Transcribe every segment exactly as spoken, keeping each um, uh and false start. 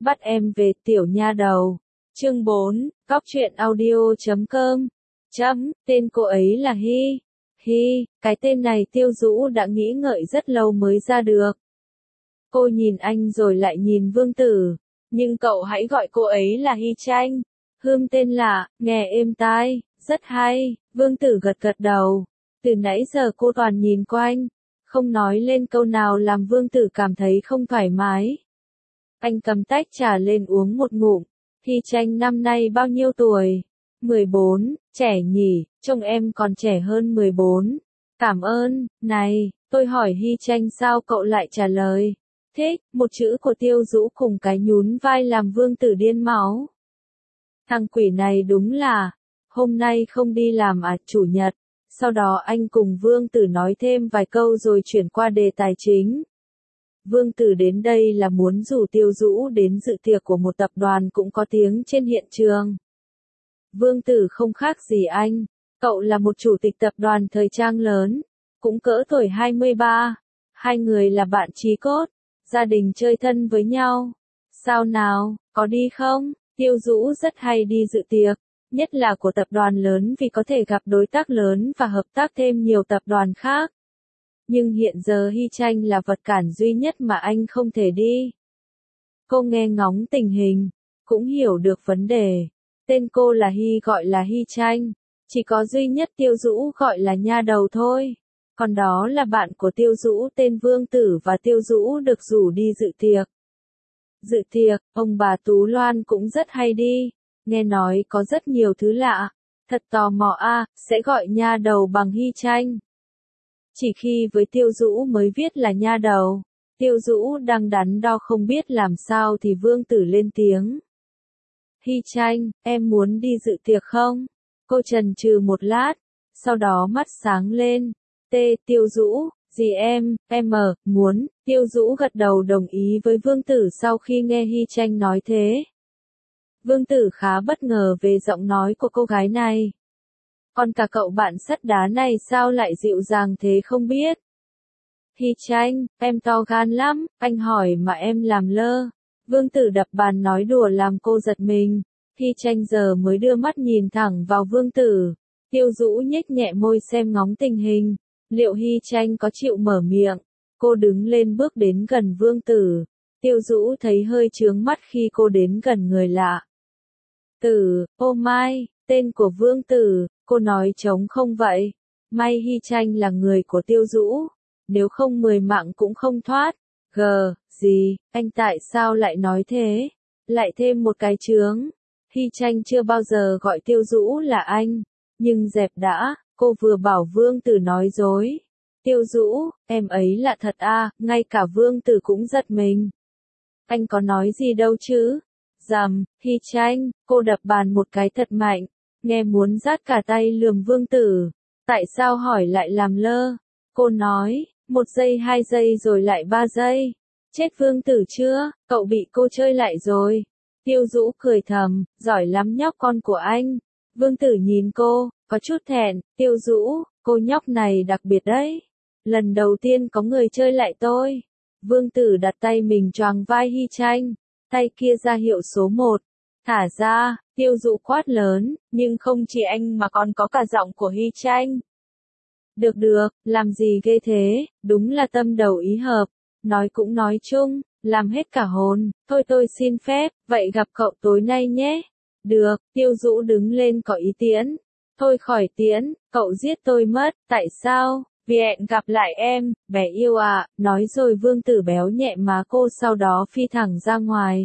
Bắt em về tiểu nha đầu. Chương bốn, Cóc truyện audio chấm com. Chấm, tên cô ấy là Hy. Hy, cái tên này Tiêu Dũ đã nghĩ ngợi rất lâu mới ra được. Cô nhìn anh rồi lại nhìn Vương Tử. Nhưng cậu hãy gọi cô ấy là Hy Tranh. Hương tên lạ, nghe êm tai, rất hay. Vương Tử gật gật đầu. Từ nãy giờ cô toàn nhìn quanh, không nói lên câu nào làm Vương Tử cảm thấy không thoải mái. Anh cầm tách trà lên uống một ngụm. Hy Tranh năm nay bao nhiêu tuổi? mười bốn, trẻ nhỉ, trông em còn trẻ hơn mười bốn. Cảm ơn, này, tôi hỏi Hy Tranh sao cậu lại trả lời. Thích, một chữ của Tiêu Dũ cùng cái nhún vai làm Vương Tử điên máu. Thằng quỷ này đúng là, hôm nay không đi làm à, chủ nhật. Sau đó anh cùng Vương Tử nói thêm vài câu rồi chuyển qua đề tài chính. Vương Tử đến đây là muốn rủ Tiêu Dũ đến dự tiệc của một tập đoàn cũng có tiếng trên hiện trường. Vương Tử không khác gì anh, cậu là một chủ tịch tập đoàn thời trang lớn, cũng cỡ tuổi hai mươi ba. Hai người là bạn chí cốt, gia đình chơi thân với nhau. Sao nào, có đi không? Tiêu Dũ rất hay đi dự tiệc, nhất là của tập đoàn lớn vì có thể gặp đối tác lớn và hợp tác thêm nhiều tập đoàn khác. Nhưng hiện giờ Hy Tranh là vật cản duy nhất mà anh không thể đi. Cô nghe ngóng tình hình, cũng hiểu được vấn đề. Tên cô là Hy gọi là Hy Tranh, chỉ có duy nhất Tiêu Dũ gọi là nha đầu thôi. Còn đó là bạn của Tiêu Dũ tên Vương Tử và Tiêu Dũ được rủ đi dự tiệc. Dự tiệc, ông bà Tú Loan cũng rất hay đi, nghe nói có rất nhiều thứ lạ. Thật tò mò a, à, sẽ gọi nha đầu bằng Hy Tranh. Chỉ khi với Tiêu Dũ mới viết là nha đầu. Tiêu Dũ đang đắn đo không biết làm sao thì Vương Tử lên tiếng. Hy Tranh, em muốn đi dự tiệc không? Cô chần chừ một lát, sau đó mắt sáng lên. T, Tiêu Dũ, gì em, em ở, muốn. Tiêu Dũ gật đầu đồng ý với Vương Tử sau khi nghe Hy Tranh nói thế. Vương Tử khá bất ngờ về giọng nói của cô gái này. Còn cả cậu bạn sắt đá này sao lại dịu dàng thế không biết. Hy Tranh, em to gan lắm, anh hỏi mà em làm lơ. Vương Tử đập bàn nói đùa làm cô giật mình. Hy Tranh giờ mới đưa mắt nhìn thẳng vào Vương Tử. Tiêu Dũ nhếch nhẹ môi xem ngóng tình hình. Liệu Hy Tranh có chịu mở miệng? Cô đứng lên bước đến gần Vương Tử. Tiêu Dũ thấy hơi chướng mắt khi cô đến gần người lạ. Tử, ô Mai, tên của Vương Tử, cô nói trống không vậy? May Hy Tranh là người của Tiêu Dũ, nếu không mười mạng cũng không thoát. Gờ, gì, anh tại sao lại nói thế? Lại thêm một cái chướng. Hy Tranh chưa bao giờ gọi Tiêu Dũ là anh, nhưng dẹp đã, cô vừa bảo Vương Tử nói dối. Tiêu Dũ, em ấy lạ thật à, ngay cả Vương Tử cũng giật mình. Anh có nói gì đâu chứ? Dầm, Hy Tranh, cô đập bàn một cái thật mạnh, nghe muốn rát cả tay lườm Vương Tử. Tại sao hỏi lại làm lơ? Cô nói, một giây hai giây rồi lại ba giây. Chết Vương Tử chưa, cậu bị cô chơi lại rồi. Tiêu Dũ cười thầm, giỏi lắm nhóc con của anh. Vương Tử nhìn cô, có chút thẹn. Tiêu Dũ, cô nhóc này đặc biệt đấy. Lần đầu tiên có người chơi lại tôi. Vương Tử đặt tay mình choàng vai Hy Tranh, tay kia ra hiệu số một. Thả ra, Tiêu Dũ quát lớn, nhưng không chỉ anh mà còn có cả giọng của Hy Tranh. Được được, làm gì ghê thế, đúng là tâm đầu ý hợp. Nói cũng nói chung, làm hết cả hồn. Thôi tôi xin phép, vậy gặp cậu tối nay nhé. Được, Tiêu Dũ đứng lên có ý tiễn. Thôi khỏi tiễn, cậu giết tôi mất, tại sao? Vì hẹn gặp lại em, bé yêu à, nói rồi Vương Tử béo nhẹ má cô sau đó phi thẳng ra ngoài.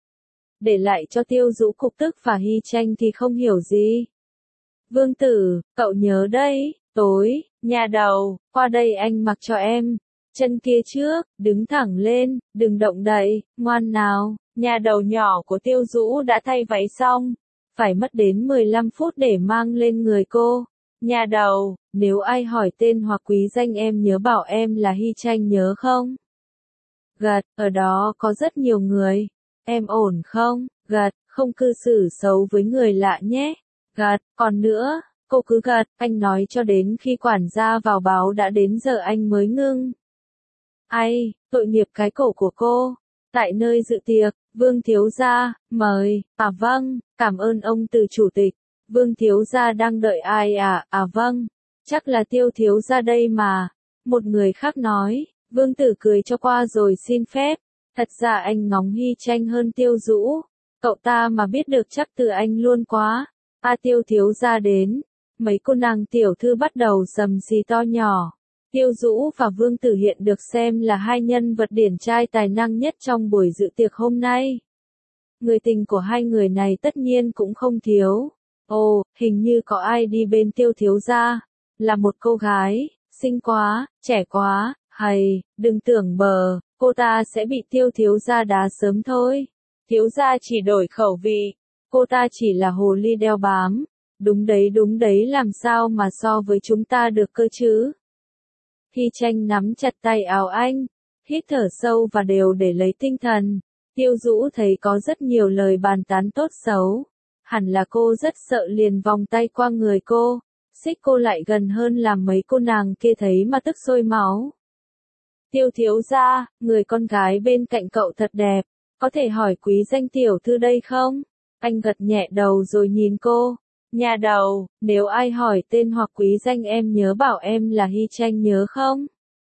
Để lại cho Tiêu Dũ cục tức và Hy Tranh thì không hiểu gì. Vương Tử, cậu nhớ đấy, tối, nhà đầu, qua đây anh mặc cho em. Chân kia trước, đứng thẳng lên, đừng động đậy, ngoan nào. Nhà đầu nhỏ của Tiêu Dũ đã thay váy xong, phải mất đến mười lăm phút để mang lên người cô. Nhà đầu, nếu ai hỏi tên hoặc quý danh em nhớ bảo em là Hy Tranh nhớ không? Gật, ở đó có rất nhiều người. Em ổn không? Gật, không cư xử xấu với người lạ nhé. Gật, còn nữa, cô cứ gật, anh nói cho đến khi quản gia vào báo đã đến giờ anh mới ngưng. Ai, tội nghiệp cái cổ của cô. Tại nơi dự tiệc, Vương thiếu gia, mời, à vâng, cảm ơn ông từ chủ tịch. Vương thiếu gia đang đợi ai à, à vâng, chắc là Tiêu thiếu gia đây mà. Một người khác nói, Vương tử cười cho qua rồi xin phép. Thật ra anh ngóng Hy Tranh hơn Tiêu Dũ. Cậu ta mà biết được chắc từ anh luôn quá. A Tiêu thiếu gia đến. Mấy cô nàng tiểu thư bắt đầu sầm xì to nhỏ. Tiêu Dũ và Vương Tử hiện được xem là hai nhân vật điển trai tài năng nhất trong buổi dự tiệc hôm nay. Người tình của hai người này tất nhiên cũng không thiếu. Ồ, hình như có ai đi bên Tiêu thiếu gia. Là một cô gái, xinh quá, trẻ quá, hay, đừng tưởng bờ, cô ta sẽ bị Tiêu thiếu gia đá sớm thôi. Thiếu gia chỉ đổi khẩu vị, cô ta chỉ là hồ ly đeo bám. Đúng đấy đúng đấy, làm sao mà so với chúng ta được cơ chứ? Hy Tranh nắm chặt tay áo anh, hít thở sâu và đều để lấy tinh thần. Tiêu Dũ thấy có rất nhiều lời bàn tán tốt xấu. Hẳn là cô rất sợ, liền vòng tay qua người cô, xích cô lại gần hơn làm mấy cô nàng kia thấy mà tức sôi máu. Tiêu thiếu gia, người con gái bên cạnh cậu thật đẹp, có thể hỏi quý danh tiểu thư đây không? Anh gật nhẹ đầu rồi nhìn cô. Nhà đầu, nếu ai hỏi tên hoặc quý danh em nhớ bảo em là Hy Tranh nhớ không?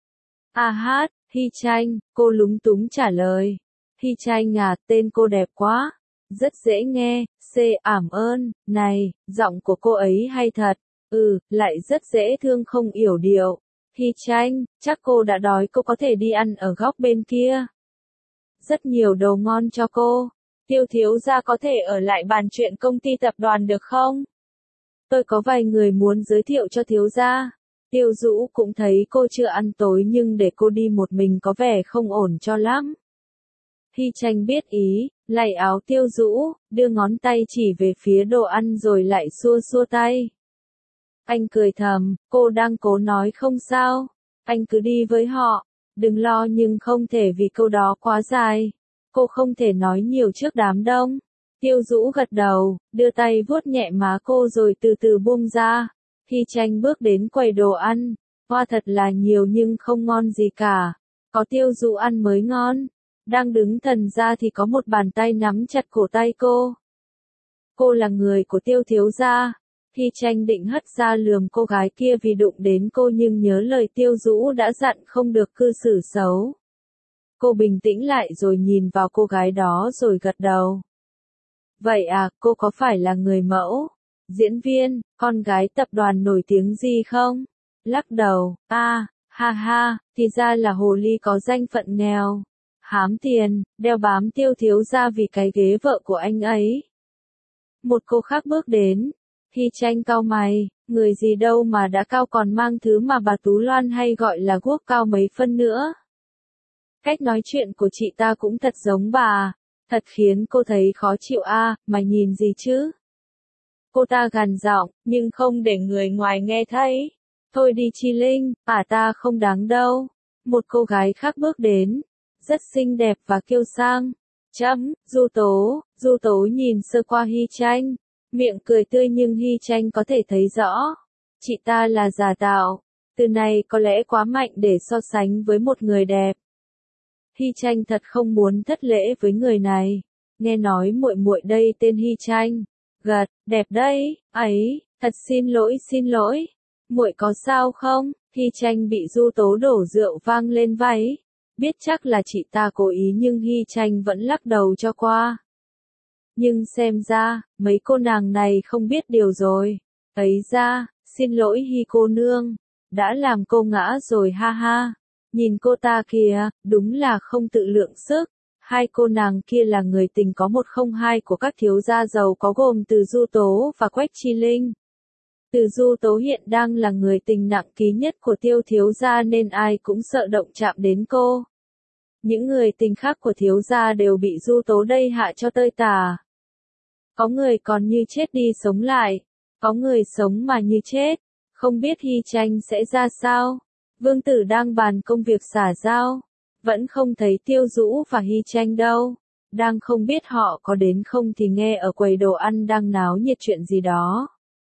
À hát, Hy Tranh, cô lúng túng trả lời. Hy Tranh à, tên cô đẹp quá. Rất dễ nghe, C ảm ơn, này, giọng của cô ấy hay thật. Ừ, lại rất dễ thương không yểu điệu. Hy Tranh, chắc cô đã đói, cô có thể đi ăn ở góc bên kia. Rất nhiều đồ ngon cho cô. Tiêu thiếu gia có thể ở lại bàn chuyện công ty tập đoàn được không? Tôi có vài người muốn giới thiệu cho thiếu gia. Tiêu Dũ cũng thấy cô chưa ăn tối nhưng để cô đi một mình có vẻ không ổn cho lắm. Hy Tranh biết ý, lay áo Tiêu Dũ, đưa ngón tay chỉ về phía đồ ăn rồi lại xua xua tay. Anh cười thầm, cô đang cố nói không sao. Anh cứ đi với họ, đừng lo, nhưng không thể vì câu đó quá dài. Cô không thể nói nhiều trước đám đông. Tiêu Dũ gật đầu, đưa tay vuốt nhẹ má cô rồi từ từ buông ra. Hy Tranh bước đến quầy đồ ăn, hoa thật là nhiều nhưng không ngon gì cả. Có Tiêu Dũ ăn mới ngon. Đang đứng thần ra thì có một bàn tay nắm chặt cổ tay cô. Cô là người của Tiêu thiếu gia. Hy Tranh định hất ra lườm cô gái kia vì đụng đến cô nhưng nhớ lời Tiêu Dũ đã dặn không được cư xử xấu. Cô bình tĩnh lại rồi nhìn vào cô gái đó rồi gật đầu. Vậy à, cô có phải là người mẫu, diễn viên, con gái tập đoàn nổi tiếng gì không? Lắc đầu, a, à, ha ha, thì ra là hồ ly có danh phận nghèo, hám tiền, đeo bám Tiêu thiếu gia vì cái ghế vợ của anh ấy. Một cô khác bước đến. Hy Tranh cau mày, người gì đâu mà đã cao còn mang thứ mà bà Tú Loan hay gọi là guốc cao mấy phân nữa. Cách nói chuyện của chị ta cũng thật giống bà, thật khiến cô thấy khó chịu a, à, mà nhìn gì chứ? Cô ta gằn giọng, nhưng không để người ngoài nghe thấy. Thôi đi Chi Linh, à ta không đáng đâu. Một cô gái khác bước đến, rất xinh đẹp và kiêu sang. Chấm, Du Tố, Du Tố nhìn sơ qua Hy Tranh, miệng cười tươi nhưng Hy Tranh có thể thấy rõ. Chị ta là giả tạo, từ này có lẽ quá mạnh để so sánh với một người đẹp. Hy Tranh thật không muốn thất lễ với người này. Nghe nói muội muội đây tên Hy Tranh. Gật, đẹp đấy, ấy, thật xin lỗi xin lỗi. Muội có sao không? Hy Tranh bị Du Tố đổ rượu vang lên váy. Biết chắc là chị ta cố ý nhưng Hy Tranh vẫn lắc đầu cho qua. Nhưng xem ra, mấy cô nàng này không biết điều rồi. Ấy ra, xin lỗi Hy cô nương. Đã làm cô ngã rồi ha ha. Nhìn cô ta kìa, đúng là không tự lượng sức. Hai cô nàng kia là người tình có một không hai của các thiếu gia giàu có gồm Từ Du Tố và Quách Chi Linh. Từ Du Tố hiện đang là người tình nặng ký nhất của Tiêu thiếu gia nên ai cũng sợ động chạm đến cô. Những người tình khác của thiếu gia đều bị Du Tố đây hạ cho tơi tả. Có người còn như chết đi sống lại, có người sống mà như chết. Không biết Hy Tranh sẽ ra sao? Vương Tử đang bàn công việc xả giao, vẫn không thấy Tiêu Dũ và Hy Tranh đâu. Đang không biết họ có đến không thì nghe ở quầy đồ ăn đang náo nhiệt chuyện gì đó.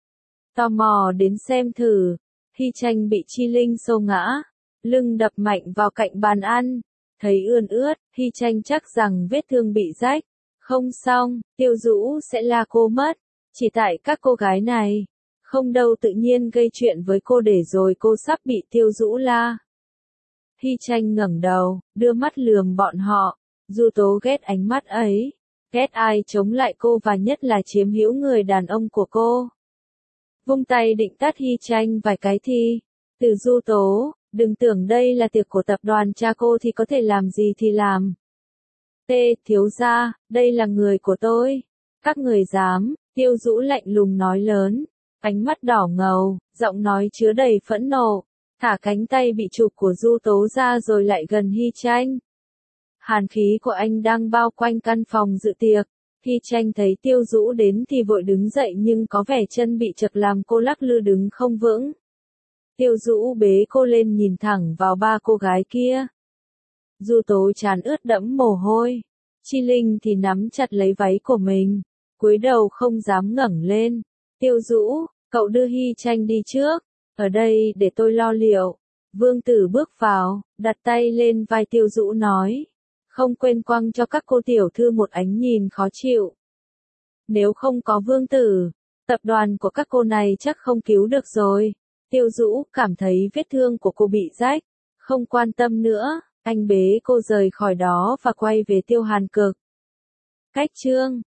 Tò mò đến xem thử, Hy Tranh bị Chi Linh xô ngã, lưng đập mạnh vào cạnh bàn ăn. Thấy ươn ướt, Hy Tranh chắc rằng vết thương bị rách. Không xong, Tiêu Dũ sẽ la cô mất. Chỉ tại các cô gái này. Không đâu tự nhiên gây chuyện với cô để rồi cô sắp bị Tiêu Dũ la. Hy Tranh ngẩng đầu, đưa mắt lườm bọn họ. Du Tố ghét ánh mắt ấy. Ghét ai chống lại cô và nhất là chiếm hữu người đàn ông của cô. Vung tay định tát Hy Tranh vài cái thì. Từ Du Tố, đừng tưởng đây là tiệc của tập đoàn cha cô thì có thể làm gì thì làm. T, thiếu gia, đây là người của tôi. Các người dám, Tiêu Dũ lạnh lùng nói lớn. Ánh mắt đỏ ngầu, giọng nói chứa đầy phẫn nộ. Thả cánh tay bị chụp của Du Tố ra rồi lại gần Hy Tranh. Hàn khí của anh đang bao quanh căn phòng dự tiệc. Hy Tranh thấy Tiêu Dũ đến thì vội đứng dậy nhưng có vẻ chân bị chật làm cô lắc lư đứng không vững. Tiêu Dũ bế cô lên nhìn thẳng vào ba cô gái kia. Du Tố trán ướt đẫm mồ hôi. Chi Linh thì nắm chặt lấy váy của mình. Cúi đầu không dám ngẩng lên. Tiêu Dũ, cậu đưa Hy Tranh đi trước. Ở đây để tôi lo liệu. Vương Tử bước vào, đặt tay lên vai Tiêu Dũ nói. Không quên quăng cho các cô tiểu thư một ánh nhìn khó chịu. Nếu không có Vương Tử, tập đoàn của các cô này chắc không cứu được rồi. Tiêu Dũ cảm thấy vết thương của cô bị rách. Không quan tâm nữa, anh bế cô rời khỏi đó và quay về Tiêu Hàn Cực. Cách chương